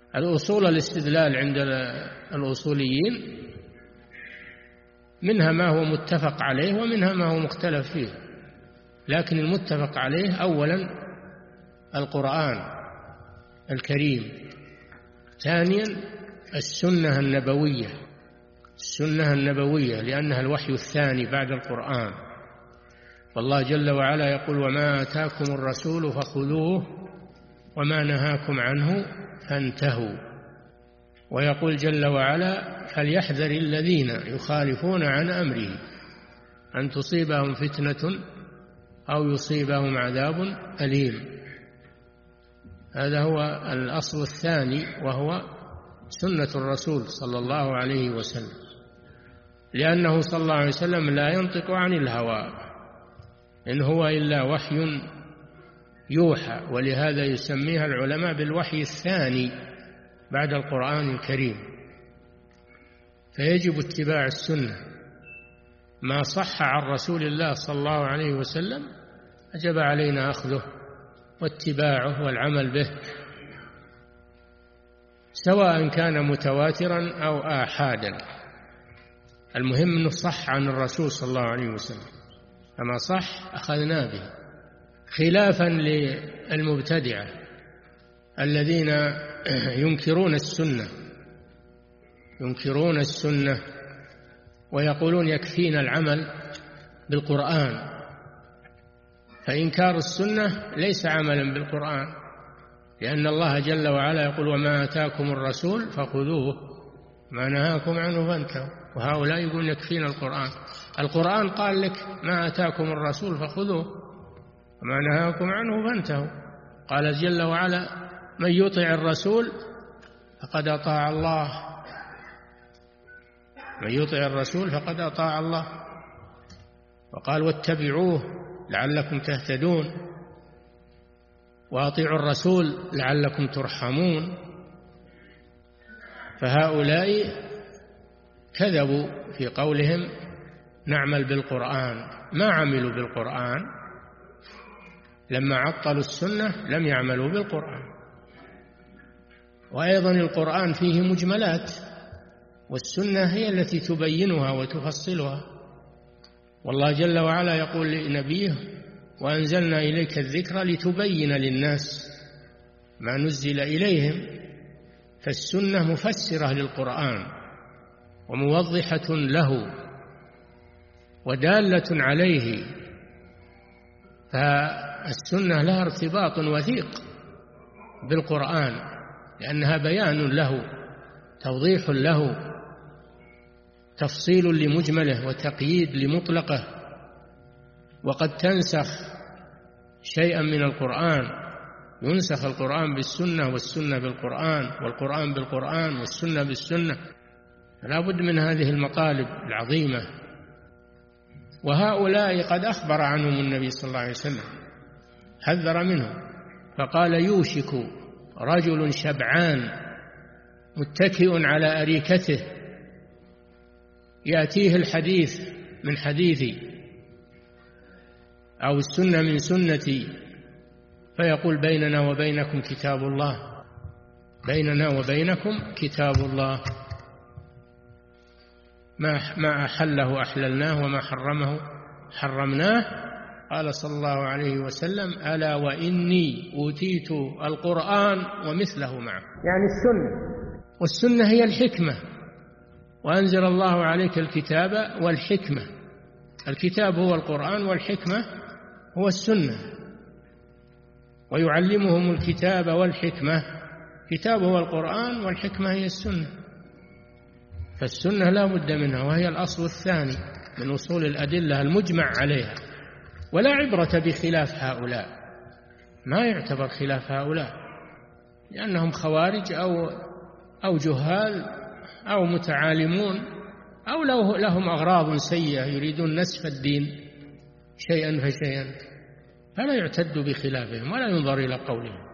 الأصول الاستدلال عند الأصوليين منها ما هو متفق عليه ومنها ما هو مختلف فيه، لكن المتفق عليه أولا القرآن الكريم، ثانيا السنة النبوية لأنها الوحي الثاني بعد القرآن. والله جل وعلا يقول: وما آتاكم الرسول فخذوه وما نهاكم عنه فانتهوا. ويقول جل وعلا: فليحذر الذين يخالفون عن أمره أن تصيبهم فتنة أو يصيبهم عذاب أليم. هذا هو الأصل الثاني، وهو سنة الرسول صلى الله عليه وسلم، لأنه صلى الله عليه وسلم لا ينطق عن الهوى، إن هو إلا وحي يوحى، ولهذا يسميها العلماء بالوحي الثاني بعد القرآن الكريم. فيجب اتباع السنة، ما صح عن رسول الله صلى الله عليه وسلم أجب علينا أخذه واتباعه والعمل به، سواء كان متواترا أو آحادا، المهم أنه صح عن الرسول صلى الله عليه وسلم، فما صح أخذنا به، خلافا للمبتدعة الذين ينكرون السنة ويقولون يكفينا العمل بالقرآن، فإنكار السنة ليس عملا بالقرآن، لأن الله جل وعلا يقول: وما آتاكم الرسول فخذوه ما نهاكم عنه فانتهوا. وهؤلاء يقول يكفينا القرآن قال لك: ما آتاكم الرسول فخذوه وما نهاكم عنه فانتهوا. قال جل وعلا: من يطع الرسول فقد أطاع الله، من يطع الرسول فقد أطاع الله. وقال: واتبعوه لعلكم تهتدون، وأطيعوا الرسول لعلكم ترحمون. فهؤلاء كذبوا في قولهم نعمل بالقرآن، ما عملوا بالقرآن، لما عطلوا السنة لم يعملوا بالقرآن. وأيضا القرآن فيه مجملات، والسنة هي التي تبينها وتفصلها. والله جل وعلا يقول لنبيه: وأنزلنا إليك الذكر لتبين للناس ما نزل إليهم. فالسنة مفسرة للقرآن وموضحة له ودالة عليه، فالسنة لها ارتباط وثيق بالقرآن، لأنها بيان له، توضيح له، تفصيل لمجمله وتقييد لمطلقه. وقد تنسخ شيئا من القرآن، ينسخ القرآن بالسنة والسنة بالقرآن والقرآن بالقرآن والسنة بالسنة، فلا بد من هذه المطالب العظيمة. وهؤلاء قد أخبر عنهم النبي صلى الله عليه وسلم، حذر منهم، فقال: يوشك رجل شبعان متكئ على أريكته يأتيه الحديث من حديثي أو السنة من سنتي، فيقول: بيننا وبينكم كتاب الله، بيننا وبينكم كتاب الله، ما أحله أحللناه وما حرمه حرمناه. قال صلى الله عليه وسلم: ألا وإني أوتيت القرآن ومثله معه، يعني السنة، والسنة هي الحكمة، وأنزل الله عليك الكتاب والحكمة. الكتاب هو القرآن والحكمة هو السنة، ويعلمهم الكتاب والحكمة، كتاب هو القرآن والحكمة هي السنة. فالسنة لا بد منها، وهي الأصل الثاني من أصول الأدلة المجمع عليها. ولا عبرة بخلاف هؤلاء، ما يعتبر خلاف هؤلاء، لأنهم خوارج أو جهال أو متعالمون، أو لهم أغراض سيئة يريدون نسف الدين شيئا فشيئا، فلا يعتد بخلافهم ولا ينظر إلى قولهم.